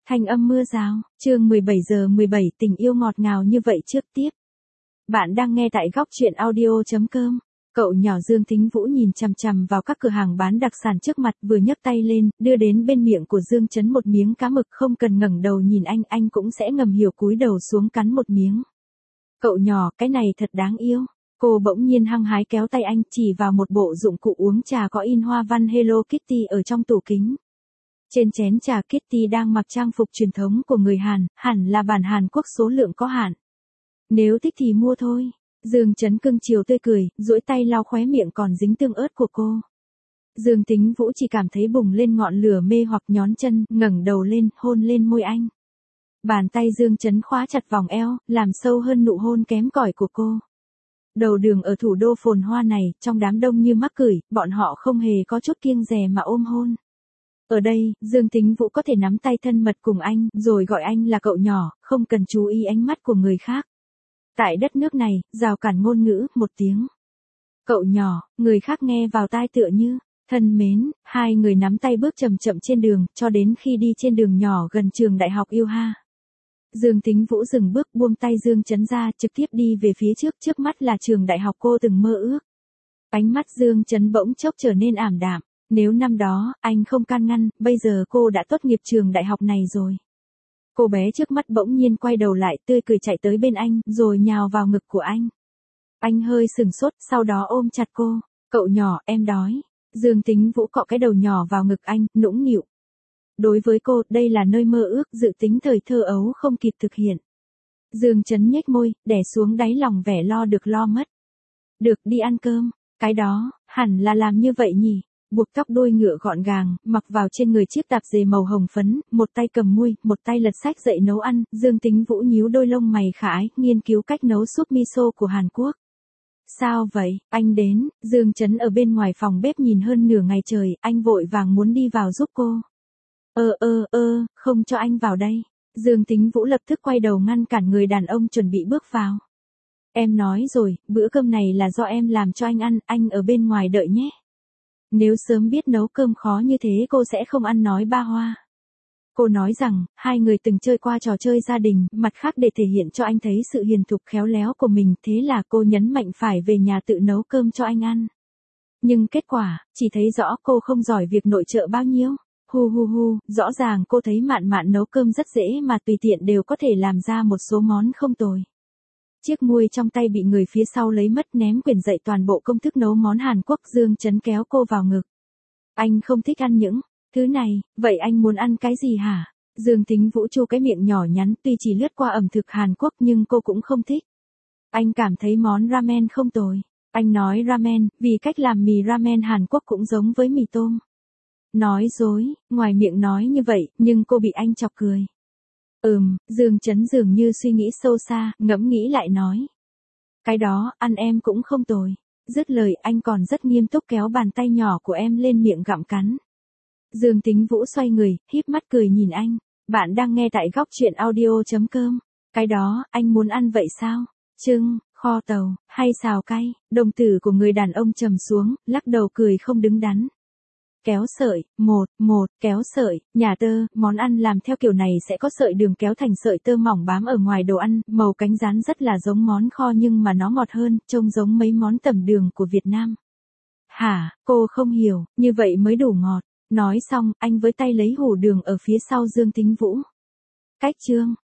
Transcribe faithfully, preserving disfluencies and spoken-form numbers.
Thanh âm mưa rào, chương mười bảy giờ mười bảy tình yêu ngọt ngào như vậy trước tiếp. Bạn đang nghe tại góc truyện audio.com. Cậu nhỏ Dương Thính Vũ nhìn chằm chằm vào các cửa hàng bán đặc sản trước mặt, vừa nhấc tay lên, đưa đến bên miệng của Dương Chấn một miếng cá mực, không cần ngẩng đầu nhìn anh, anh cũng sẽ ngầm hiểu cúi đầu xuống cắn một miếng. Cậu nhỏ, cái này thật đáng yêu. Cô bỗng nhiên hăng hái kéo tay anh, chỉ vào một bộ dụng cụ uống trà có in hoa văn Hello Kitty ở trong tủ kính. Trên chén trà Kitty đang mặc trang phục truyền thống của người Hàn, hẳn là bản Hàn Quốc số lượng có hạn. Nếu thích thì mua thôi. Dương Chấn cưng chiều tươi cười, duỗi tay lau khóe miệng còn dính tương ớt của cô. Dương Thính Vũ chỉ cảm thấy bùng lên ngọn lửa mê hoặc, nhón chân, ngẩng đầu lên, hôn lên môi anh. Bàn tay Dương Chấn khóa chặt vòng eo, làm sâu hơn nụ hôn kém cỏi của cô. Đầu đường ở thủ đô phồn hoa này, trong đám đông như mắc cửi, bọn họ không hề có chút kiêng dè mà ôm hôn. Ở đây, Dương Thính Vũ có thể nắm tay thân mật cùng anh, rồi gọi anh là cậu nhỏ, không cần chú ý ánh mắt của người khác. Tại đất nước này, rào cản ngôn ngữ, một tiếng cậu nhỏ, người khác nghe vào tai tựa như thân mến. Hai người nắm tay bước chậm chậm trên đường, cho đến khi đi trên đường nhỏ gần trường đại học Yêu Ha. Dương Thính Vũ dừng bước, buông tay Dương Chấn ra, trực tiếp đi về phía trước, trước mắt là trường đại học cô từng mơ ước. Ánh mắt Dương Chấn bỗng chốc trở nên ảm đạm. Nếu năm đó, anh không can ngăn, bây giờ cô đã tốt nghiệp trường đại học này rồi. Cô bé trước mắt bỗng nhiên quay đầu lại, tươi cười chạy tới bên anh, rồi nhào vào ngực của anh. Anh hơi sừng sốt, sau đó ôm chặt cô. Cậu nhỏ, em đói. Dương Thính Vũ cọ cái đầu nhỏ vào ngực anh, nũng nịu. Đối với cô, đây là nơi mơ ước, dự tính thời thơ ấu không kịp thực hiện. Dương Chấn nhếch môi, đè xuống đáy lòng vẻ lo được lo mất. Được, đi ăn cơm. Cái đó, hẳn là làm như vậy nhỉ. Buộc tóc đuôi ngựa gọn gàng, mặc vào trên người chiếc tạp dề màu hồng phấn, một tay cầm muôi, một tay lật sách dậy nấu ăn. Dương Thính Vũ nhíu đôi lông mày khả ái, nghiên cứu cách nấu súp miso của Hàn Quốc. Sao vậy, anh đến? Dương Chấn ở bên ngoài phòng bếp nhìn hơn nửa ngày trời, anh vội vàng muốn đi vào giúp cô. Ơ ơ ơ, không cho anh vào đây. Dương Thính Vũ lập tức quay đầu ngăn cản người đàn ông chuẩn bị bước vào. Em nói rồi, bữa cơm này là do em làm cho anh ăn, anh ở bên ngoài đợi nhé. Nếu sớm biết nấu cơm khó như thế cô sẽ không ăn nói ba hoa. Cô nói rằng, hai người từng chơi qua trò chơi gia đình, mặt khác để thể hiện cho anh thấy sự hiền thục khéo léo của mình, thế là cô nhấn mạnh phải về nhà tự nấu cơm cho anh ăn. Nhưng kết quả, chỉ thấy rõ cô không giỏi việc nội trợ bao nhiêu. Hu hu hu, rõ ràng cô thấy Mạn Mạn nấu cơm rất dễ mà tùy tiện đều có thể làm ra một số món không tồi. Chiếc muôi trong tay bị người phía sau lấy mất, ném quyển dạy toàn bộ công thức nấu món Hàn Quốc. Dương Chấn kéo cô vào ngực. Anh không thích ăn những thứ này, vậy anh muốn ăn cái gì hả? Dương Thính Vũ chu cái miệng nhỏ nhắn, tuy chỉ lướt qua ẩm thực Hàn Quốc nhưng cô cũng không thích. Anh cảm thấy món ramen không tồi. Anh nói ramen, vì cách làm mì ramen Hàn Quốc cũng giống với mì tôm. Nói dối, ngoài miệng nói như vậy, nhưng cô bị anh chọc cười. Ừm, Dương Chấn dường như suy nghĩ sâu xa, ngẫm nghĩ lại nói. Cái đó, ăn em cũng không tồi. Dứt lời, anh còn rất nghiêm túc kéo bàn tay nhỏ của em lên miệng gặm cắn. Dương Thính Vũ xoay người, híp mắt cười nhìn anh. Bạn đang nghe tại góc truyện audio.com. Cái đó, anh muốn ăn vậy sao? Trưng, kho tàu, hay xào cay? Đồng tử của người đàn ông trầm xuống, lắc đầu cười không đứng đắn. Kéo sợi, một, một, kéo sợi, nhà tơ, món ăn làm theo kiểu này sẽ có sợi đường kéo thành sợi tơ mỏng bám ở ngoài đồ ăn, màu cánh rán rất là giống món kho nhưng mà nó ngọt hơn, trông giống mấy món tẩm đường của Việt Nam. Hả, cô không hiểu, như vậy mới đủ ngọt. Nói xong, anh với tay lấy hũ đường ở phía sau Dương Thính Vũ. Cách chương,